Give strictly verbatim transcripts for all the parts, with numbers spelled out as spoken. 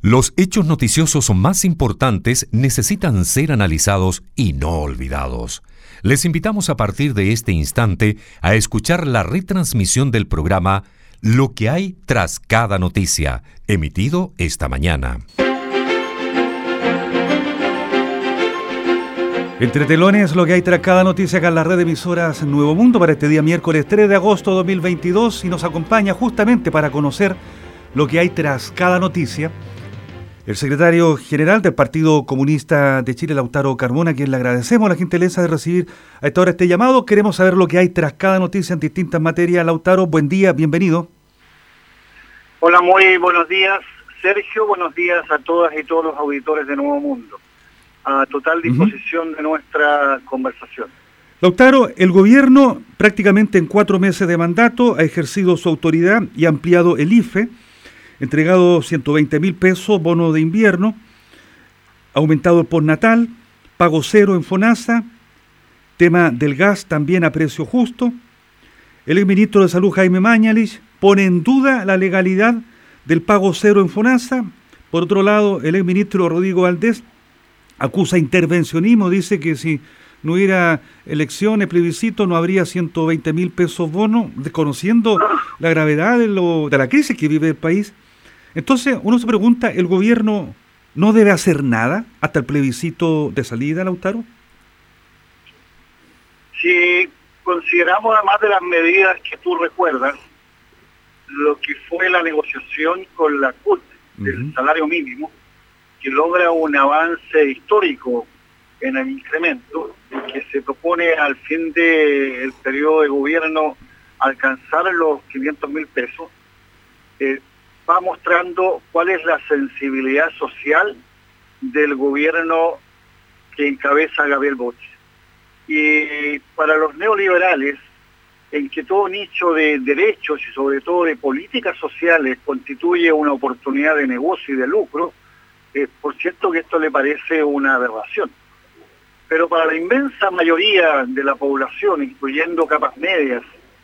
Los hechos noticiosos más importantes necesitan ser analizados y no olvidados. Les invitamos a partir de este instante a escuchar la retransmisión del programa Lo que hay tras cada noticia, emitido esta mañana. Entre telones, lo que hay tras cada noticia acá en la red de emisoras Nuevo Mundo para este día miércoles tres de agosto de dos mil veintidós, y nos acompaña justamente para conocer lo que hay tras cada noticia el secretario general del Partido Comunista de Chile, Lautaro Carmona, a quien le agradecemos la gentileza de recibir a esta hora este llamado. Queremos saber lo que hay tras cada noticia en distintas materias. Lautaro, buen día, bienvenido. Hola, muy buenos días, Sergio. Buenos días a todas y todos los auditores de Nuevo Mundo. A total disposición uh-huh. de nuestra conversación. Lautaro, el gobierno prácticamente en cuatro meses de mandato ha ejercido su autoridad y ha ampliado el I F E, entregado ciento veinte mil pesos, bono de invierno, aumentado el postnatal, pago cero en FONASA, tema del gas también a precio justo. El exministro de Salud, Jaime Mañalich, pone en duda la legalidad del pago cero en FONASA. Por otro lado, el exministro Rodrigo Valdés acusa intervencionismo, dice que si no hubiera elecciones, plebiscito, no habría ciento veinte mil pesos bono, desconociendo la gravedad de, lo, de la crisis que vive el país. Entonces, uno se pregunta, ¿el gobierno no debe hacer nada hasta el plebiscito de salida, Lautaro? Si consideramos, además de las medidas que tú recuerdas, lo que fue la negociación con la C U T del uh-huh. salario mínimo, que logra un avance histórico en el incremento, que se propone al fin del periodo de gobierno alcanzar los quinientos mil pesos, eh, va mostrando cuál es la sensibilidad social del gobierno que encabeza Gabriel Boric. Y para los neoliberales, en que todo nicho de derechos y sobre todo de políticas sociales constituye una oportunidad de negocio y de lucro, eh, por cierto que esto le parece una aberración. Pero para la inmensa mayoría de la población, incluyendo capas medias,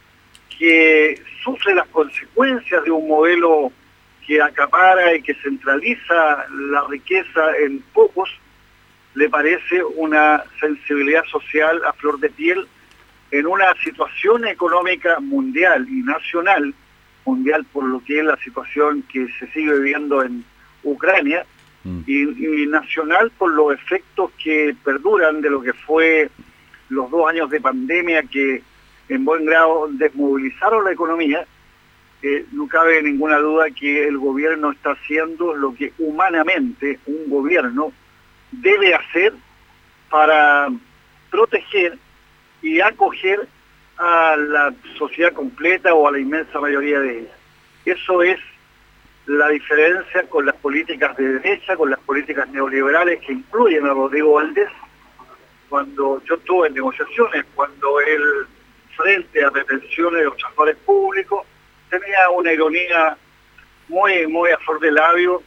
que sufre las consecuencias de un modelo que acapara y que centraliza la riqueza en pocos, le parece una sensibilidad social a flor de piel en una situación económica mundial y nacional, mundial por lo que es la situación que se sigue viviendo en Ucrania, mm. y, y nacional por los efectos que perduran de lo que fue los dos años de pandemia que en buen grado desmovilizaron la economía. Eh, no cabe ninguna duda que el gobierno está haciendo lo que humanamente un gobierno debe hacer para proteger y acoger a la sociedad completa o a la inmensa mayoría de ella. Eso es la diferencia con las políticas de derecha, con las políticas neoliberales que incluyen a Rodrigo Valdés. Cuando yo estuve en negociaciones, cuando él, frente a pretensiones de los trabajadores públicos, tenía una ironía muy, muy a flor de labio,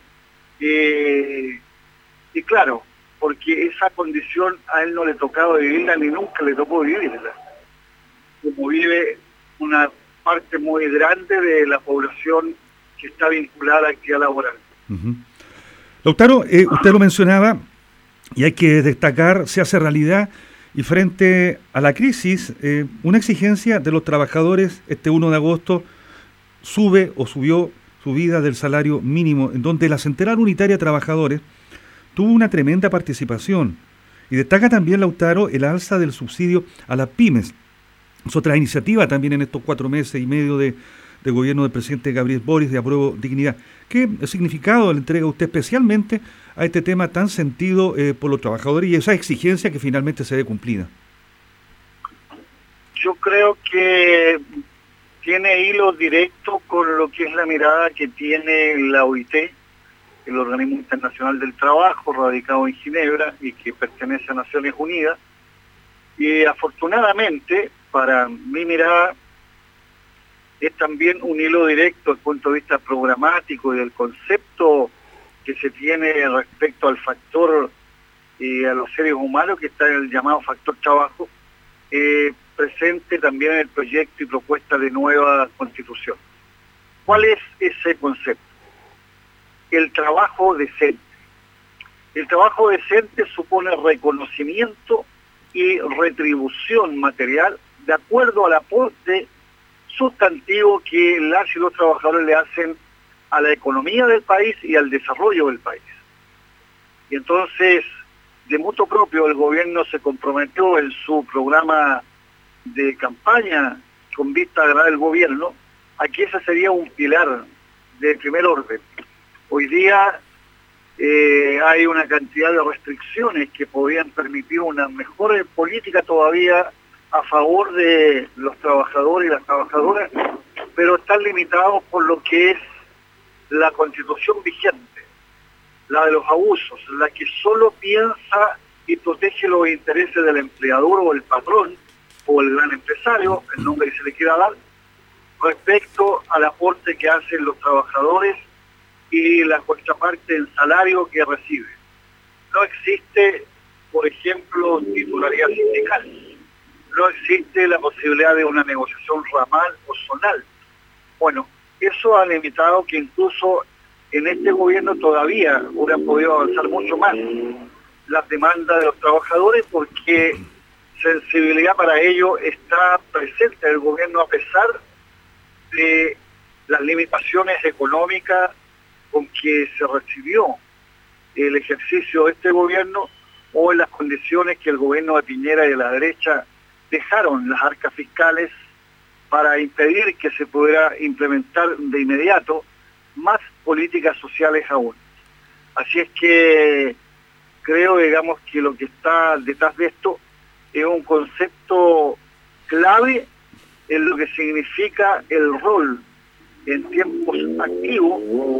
eh, y claro, porque esa condición a él no le tocaba vivirla ni nunca le tocó vivirla, como vive una parte muy grande de la población que está vinculada a la actividad laboral. Uh-huh. Lautaro, eh, usted lo mencionaba y hay que destacar, se hace realidad y frente a la crisis, eh, una exigencia de los trabajadores este uno de agosto sube o subió subida del salario mínimo, en donde la Central Unitaria de Trabajadores tuvo una tremenda participación. Y destaca también, Lautaro, el alza del subsidio a las pymes. Es otra iniciativa también en estos cuatro meses y medio de, de gobierno del presidente Gabriel Boric de Apruebo Dignidad. ¿Qué significado le entrega usted especialmente a este tema tan sentido eh, por los trabajadores y esa exigencia que finalmente se ve cumplida? Yo creo que tiene hilo directo con lo que es la mirada que tiene la O I T, el Organismo Internacional del Trabajo, radicado en Ginebra y que pertenece a Naciones Unidas. Y afortunadamente, para mi mirada, es también un hilo directo desde el punto de vista programático y del concepto que se tiene respecto al factor y a los seres humanos, que está en el llamado factor trabajo, eh, presente también en el proyecto y propuesta de nueva Constitución. ¿Cuál es ese concepto? el trabajo decente. El trabajo decente supone reconocimiento y retribución material de acuerdo al aporte sustantivo que las y los trabajadores le hacen a la economía del país y al desarrollo del país. Y entonces, de mutuo propio, el gobierno se comprometió en su programa de campaña con vista a ganar el gobierno a que ese sería un pilar de primer orden. Hoy día eh, hay una cantidad de restricciones que podrían permitir una mejor política todavía a favor de los trabajadores y las trabajadoras, pero están limitados por lo que es la Constitución vigente, la de los abusos, la que solo piensa y protege los intereses del empleador o el patrón o el gran empresario, el nombre que se le quiera dar, respecto al aporte que hacen los trabajadores y la contraparte en salario que recibe. No existe, por ejemplo, titularidad sindical. No existe la posibilidad de una negociación ramal o zonal. Bueno, eso ha limitado que incluso en este gobierno todavía hubieran podido avanzar mucho más las demandas de los trabajadores, porque sensibilidad para ello está presente en el gobierno a pesar de las limitaciones económicas con que se recibió el ejercicio de este gobierno o en las condiciones que el gobierno de Piñera y de la derecha dejaron las arcas fiscales para impedir que se pudiera implementar de inmediato más políticas sociales aún. Así es que creo, digamos, que lo que está detrás de esto es un concepto clave en lo que significa el rol en tiempos activos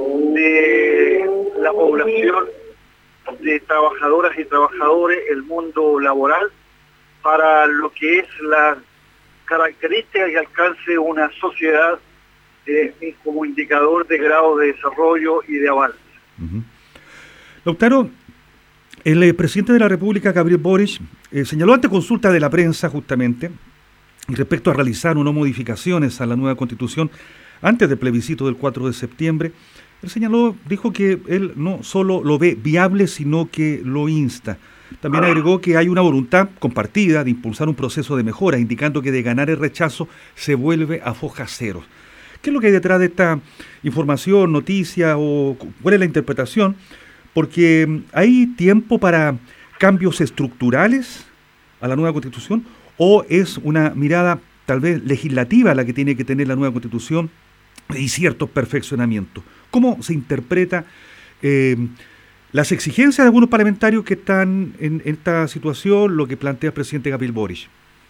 de la población de trabajadoras y trabajadores, el mundo laboral, para lo que es la característica que alcance una sociedad eh, como indicador de grado de desarrollo y de avance. Uh-huh. Lautaro, el eh, presidente de la República, Gabriel Boric, eh, señaló ante consulta de la prensa justamente, y respecto a realizar o no modificaciones a la nueva Constitución antes del plebiscito del cuatro de septiembre, él señaló, dijo que él no solo lo ve viable, sino que lo insta. También agregó que hay una voluntad compartida de impulsar un proceso de mejora, indicando que de ganar el rechazo se vuelve a foja cero. ¿Qué es lo que hay detrás de esta información, noticia, o cuál es la interpretación? Porque hay tiempo para cambios estructurales a la nueva Constitución, o es una mirada tal vez legislativa la que tiene que tener la nueva Constitución y ciertos perfeccionamientos. ¿Cómo se interpreta eh, las exigencias de algunos parlamentarios que están en esta situación, lo que plantea el presidente Gabriel Boric?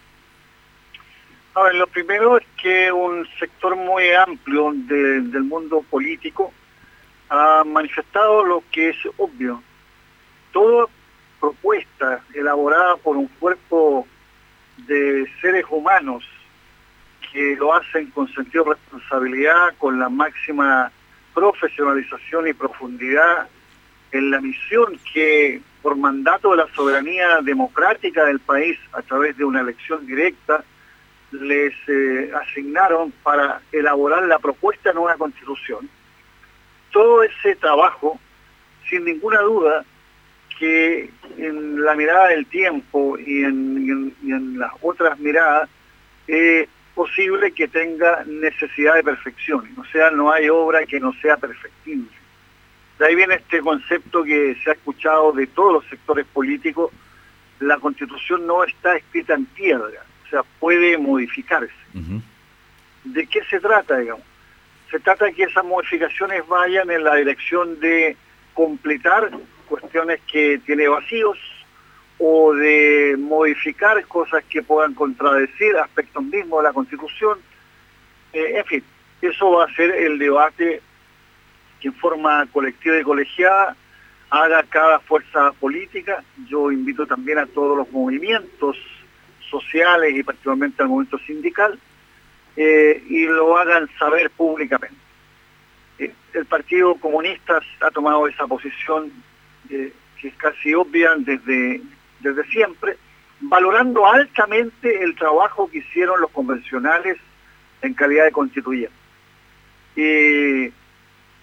A ver, lo primero es que un sector muy amplio de, del mundo político ha manifestado lo que es obvio. Toda propuesta elaborada por un cuerpo de seres humanos que lo hacen con sentido de responsabilidad, con la máxima profesionalización y profundidad en la misión que por mandato de la soberanía democrática del país a través de una elección directa les eh, asignaron para elaborar la propuesta de nueva Constitución. Todo ese trabajo, sin ninguna duda, que en la mirada del tiempo y en, y en, y en las otras miradas es posible que tenga necesidad de perfección. O sea, no hay obra que no sea perfectible. De ahí viene este concepto que se ha escuchado de todos los sectores políticos: la Constitución no está escrita en piedra, o sea, puede modificarse. Uh-huh. ¿De qué se trata, digamos? Se trata de que esas modificaciones vayan en la dirección de completar cuestiones que tiene vacíos, o de modificar cosas que puedan contradecir aspectos mismos de la Constitución. Eh, en fin, eso va a ser el debate que en forma colectiva y colegiada haga cada fuerza política. Yo invito también a todos los movimientos sociales y particularmente al movimiento sindical, eh, y lo hagan saber públicamente. Eh, el Partido Comunista ha tomado esa posición eh, que es casi obvia desde, desde siempre, valorando altamente el trabajo que hicieron los convencionales en calidad de constituyentes. Y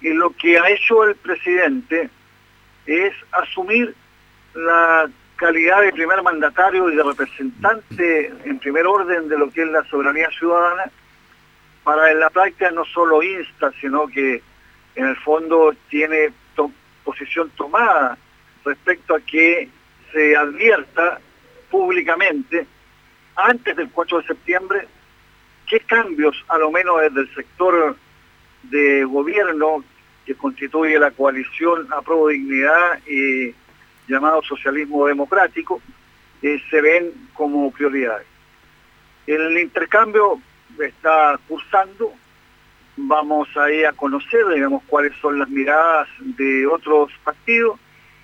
Y lo que ha hecho el presidente es asumir la calidad de primer mandatario y de representante en primer orden de lo que es la soberanía ciudadana, para en la práctica no solo insta, sino que en el fondo tiene to- posición tomada respecto a que se advierta públicamente antes del cuatro de septiembre qué cambios, a lo menos desde el sector de gobierno que constituye la coalición Apruebo Dignidad y llamado socialismo democrático, eh, se ven como prioridades. El intercambio está cursando, vamos ahí a conocer, digamos, cuáles son las miradas de otros partidos,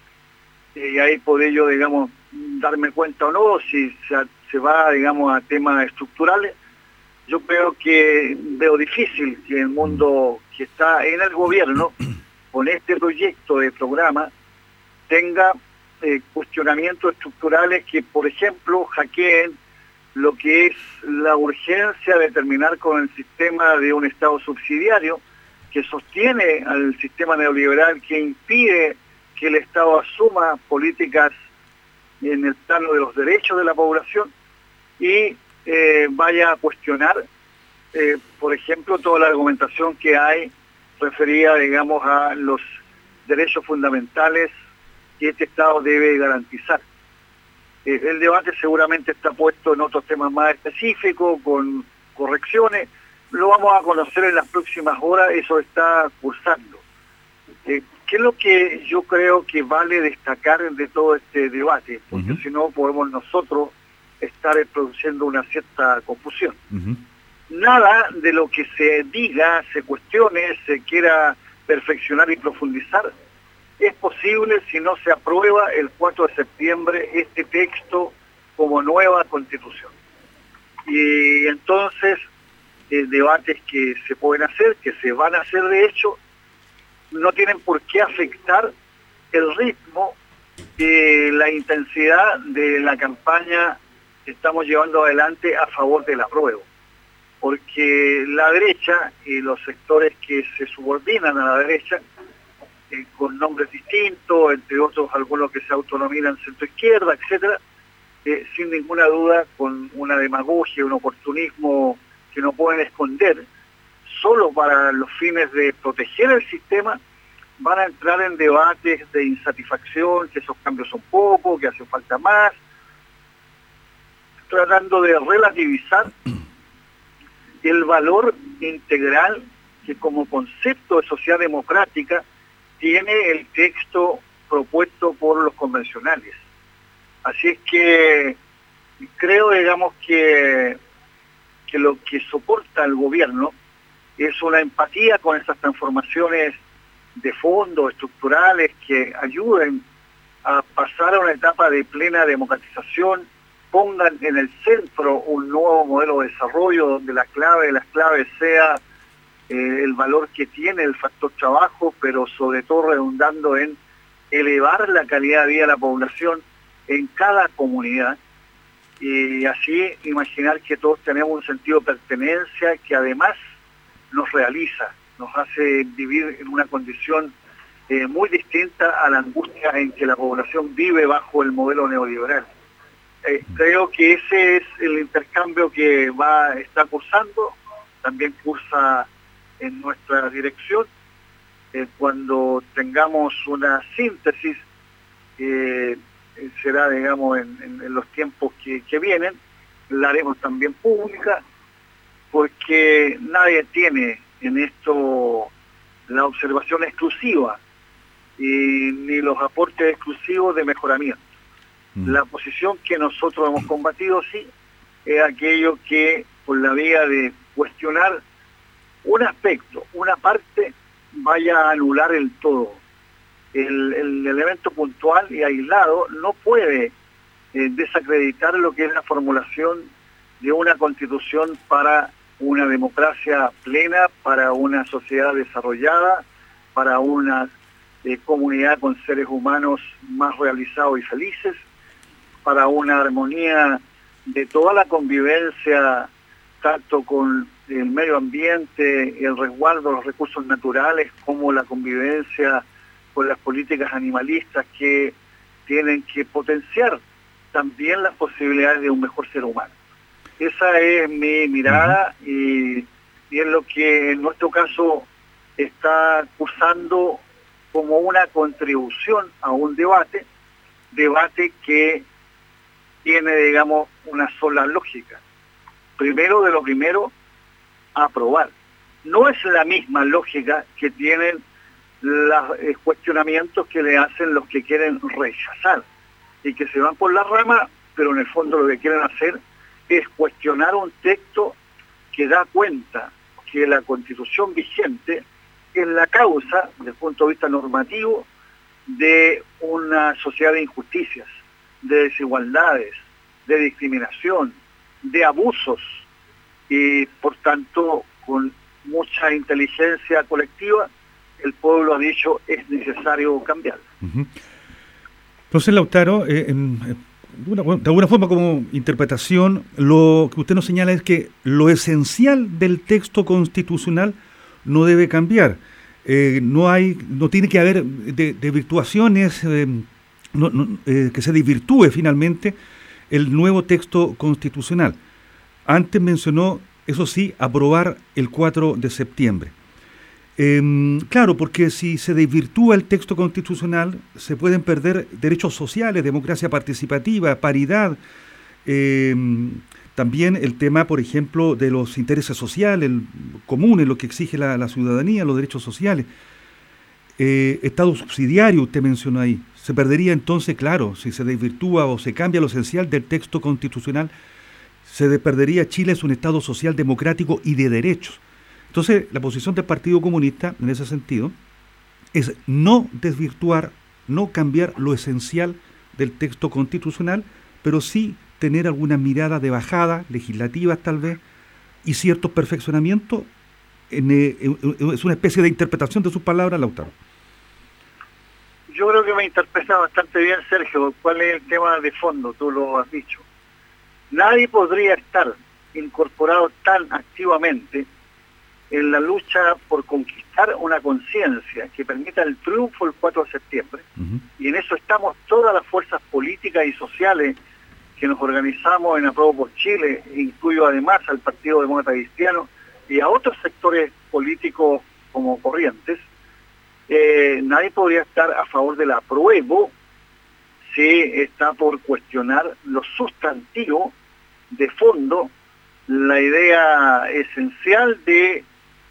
y ahí por ello, digamos, darme cuenta o no, si se, se va, digamos, a temas estructurales. Yo creo que veo difícil que el mundo que está en el gobierno, con este proyecto de programa, tenga eh, cuestionamientos estructurales que, por ejemplo, hackeen lo que es la urgencia de terminar con el sistema de un Estado subsidiario que sostiene al sistema neoliberal, que impide que el Estado asuma políticas en el plano de los derechos de la población y eh, vaya a cuestionar, eh, por ejemplo, toda la argumentación que hay referida, digamos, a los derechos fundamentales que este Estado debe garantizar. Eh, el debate seguramente está puesto en otros temas más específicos, con correcciones. Lo vamos a conocer en las próximas horas, eso está cursando. Eh, ¿Qué es lo que yo creo que vale destacar de todo este debate? Porque uh-huh. si no podemos nosotros estar produciendo una cierta confusión. Uh-huh. Nada de lo que se diga, se cuestione, se quiera perfeccionar y profundizar, es posible si no se aprueba el cuatro de septiembre este texto como nueva constitución. Y entonces, eh, debates que se pueden hacer, que se van a hacer de hecho, no tienen por qué afectar el ritmo y la intensidad de la campaña que estamos llevando adelante a favor del apruebo. Porque la derecha y los sectores que se subordinan a la derecha, eh, con nombres distintos, entre otros algunos que se autonominan centro-izquierda, etcétera, eh, sin ninguna duda con una demagogia, un oportunismo que no pueden esconder, solo para los fines de proteger el sistema, van a entrar en debates de insatisfacción, que esos cambios son pocos, que hace falta más, tratando de relativizar el valor integral que como concepto de sociedad democrática tiene el texto propuesto por los convencionales. Así es que creo, digamos, que, que lo que soporta el gobierno es una empatía con esas transformaciones de fondo, estructurales, que ayuden a pasar a una etapa de plena democratización, pongan en el centro un nuevo modelo de desarrollo donde la clave de las claves sea eh, el valor que tiene el factor trabajo, pero sobre todo redundando en elevar la calidad de vida de la población en cada comunidad, y así imaginar que todos tenemos un sentido de pertenencia que además nos realiza, nos hace vivir en una condición eh, muy distinta a la angustia en que la población vive bajo el modelo neoliberal. Eh, creo que ese es el intercambio que va está cursando, también cursa en nuestra dirección. Eh, cuando tengamos una síntesis, eh, será, digamos, en, en, en los tiempos que, que vienen, la haremos también pública, porque nadie tiene en esto la observación exclusiva y ni los aportes exclusivos de mejoramiento. Mm. La posición que nosotros hemos combatido, sí, es aquello que por la vía de cuestionar un aspecto, una parte, vaya a anular el todo. El, el elemento puntual y aislado no puede eh, desacreditar lo que es la formulación de una constitución para una democracia plena, para una sociedad desarrollada, para una eh, comunidad con seres humanos más realizados y felices, para una armonía de toda la convivencia, tanto con el medio ambiente, el resguardo de los recursos naturales, como la convivencia con las políticas animalistas que tienen que potenciar también las posibilidades de un mejor ser humano. Esa es mi mirada uh-huh. y, y es lo que en nuestro caso está cursando como una contribución a un debate, debate que tiene, digamos, una sola lógica. Primero de lo primero, aprobar. No es la misma lógica que tienen los eh, cuestionamientos que le hacen los que quieren rechazar y que se van por la rama, pero en el fondo lo que quieren hacer es cuestionar un texto que da cuenta que la Constitución vigente es la causa, desde el punto de vista normativo, de una sociedad de injusticias, de desigualdades, de discriminación, de abusos, y por tanto, con mucha inteligencia colectiva, el pueblo ha dicho es necesario cambiar. Uh-huh. Entonces, Lautaro, eh, en, de, una, de alguna forma como interpretación, lo que usted nos señala es que lo esencial del texto constitucional no debe cambiar. Eh, no hay, no tiene que haber de, de virtuaciones, eh, no, no, eh, que se desvirtúe finalmente el nuevo texto constitucional. Antes mencionó, eso sí, aprobar el cuatro de septiembre. Eh, claro, porque si se desvirtúa el texto constitucional, se pueden perder derechos sociales, democracia participativa, paridad, eh, también el tema, por ejemplo, de los intereses sociales comunes, lo que exige la, la ciudadanía, los derechos sociales. Eh, Estado subsidiario, usted mencionó ahí. Se perdería entonces, claro, si se desvirtúa o se cambia lo esencial del texto constitucional, se perdería. Chile es un Estado social, democrático y de derechos. Entonces, la posición del Partido Comunista, en ese sentido, es no desvirtuar, no cambiar lo esencial del texto constitucional, pero sí tener alguna mirada de bajada, legislativa tal vez, y ciertos perfeccionamientos. En, eh, es una especie de interpretación de sus palabras, Lautaro. Yo creo que me interpreta bastante bien, Sergio. ¿Cuál es el tema de fondo? Tú lo has dicho. Nadie podría estar incorporado tan activamente en la lucha por conquistar una conciencia que permita el triunfo el cuatro de septiembre, uh-huh. y en eso estamos todas las fuerzas políticas y sociales que nos organizamos en Apruebo por Chile, incluyo además al Partido Demócrata Cristiano y a otros sectores políticos como Corrientes. Eh, nadie podría estar a favor del apruebo si está por cuestionar lo sustantivo de fondo, la idea esencial de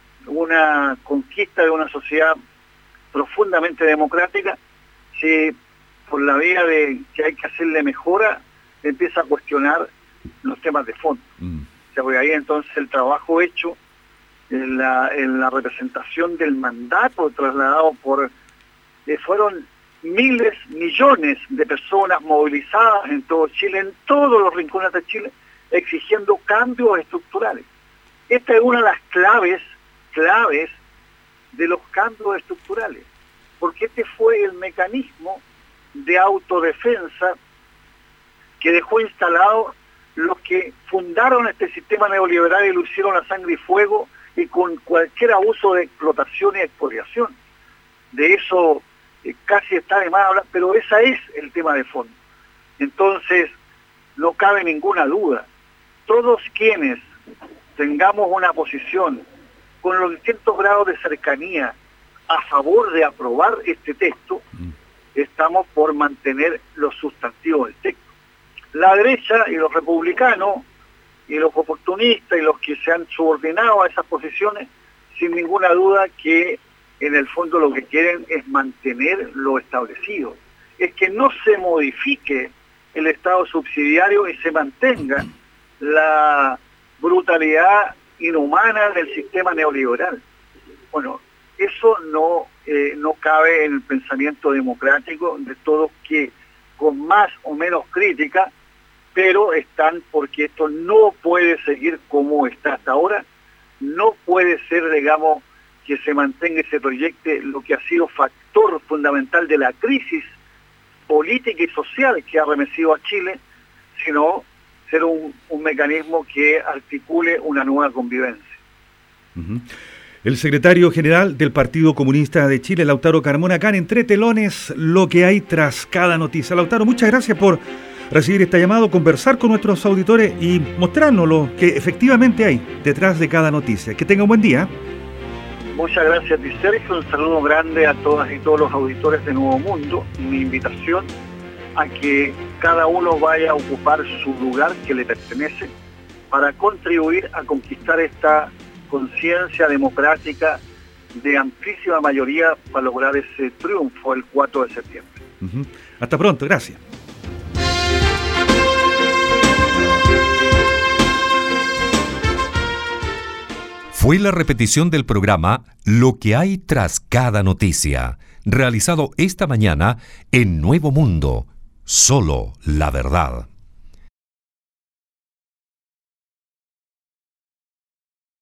una conquista de una sociedad profundamente democrática, si por la vía de que hay que hacerle mejora, empieza a cuestionar los temas de fondo. Mm. O sea, porque ahí entonces el trabajo hecho en la, en la representación del mandato trasladado por... Eh, fueron miles, millones de personas movilizadas en todo Chile, en todos los rincones de Chile, exigiendo cambios estructurales. Esta es una de las claves, claves de los cambios estructurales, porque este fue el mecanismo de autodefensa que dejó instalado los que fundaron este sistema neoliberal y lo hicieron a sangre y fuego y con cualquier abuso de explotación y expoliación. De eso eh, casi está de más hablar, pero ese es el tema de fondo. Entonces, no cabe ninguna duda. Todos quienes tengamos una posición con los distintos grados de cercanía a favor de aprobar este texto, estamos por mantener los sustantivos del texto. La derecha y los republicanos y los oportunistas y los que se han subordinado a esas posiciones, sin ninguna duda que en el fondo lo que quieren es mantener lo establecido. Es que no se modifique el Estado subsidiario y se mantenga la brutalidad inhumana del sistema neoliberal. Bueno, eso no, eh, no cabe en el pensamiento democrático de todos que con más o menos crítica, pero están porque esto no puede seguir como está hasta ahora, no puede ser, digamos, que se mantenga y se proyecte lo que ha sido factor fundamental de la crisis política y social que ha remecido a Chile, sino ser un, un mecanismo que articule una nueva convivencia. Uh-huh. El secretario general del Partido Comunista de Chile, Lautaro Carmona, acá en Entre Telones, lo que hay tras cada noticia. Lautaro, muchas gracias por recibir esta llamada, conversar con nuestros auditores y mostrarnos lo que efectivamente hay detrás de cada noticia. Que tenga un buen día. Muchas gracias a ti, Sergio. Un saludo grande a todas y todos los auditores de Nuevo Mundo. Mi invitación a que cada uno vaya a ocupar su lugar que le pertenece para contribuir a conquistar esta conciencia democrática de amplísima mayoría para lograr ese triunfo el cuatro de septiembre. Uh-huh. Hasta pronto, gracias. Fue la repetición del programa Lo que hay tras cada noticia, realizado esta mañana en Nuevo Mundo, solo la verdad.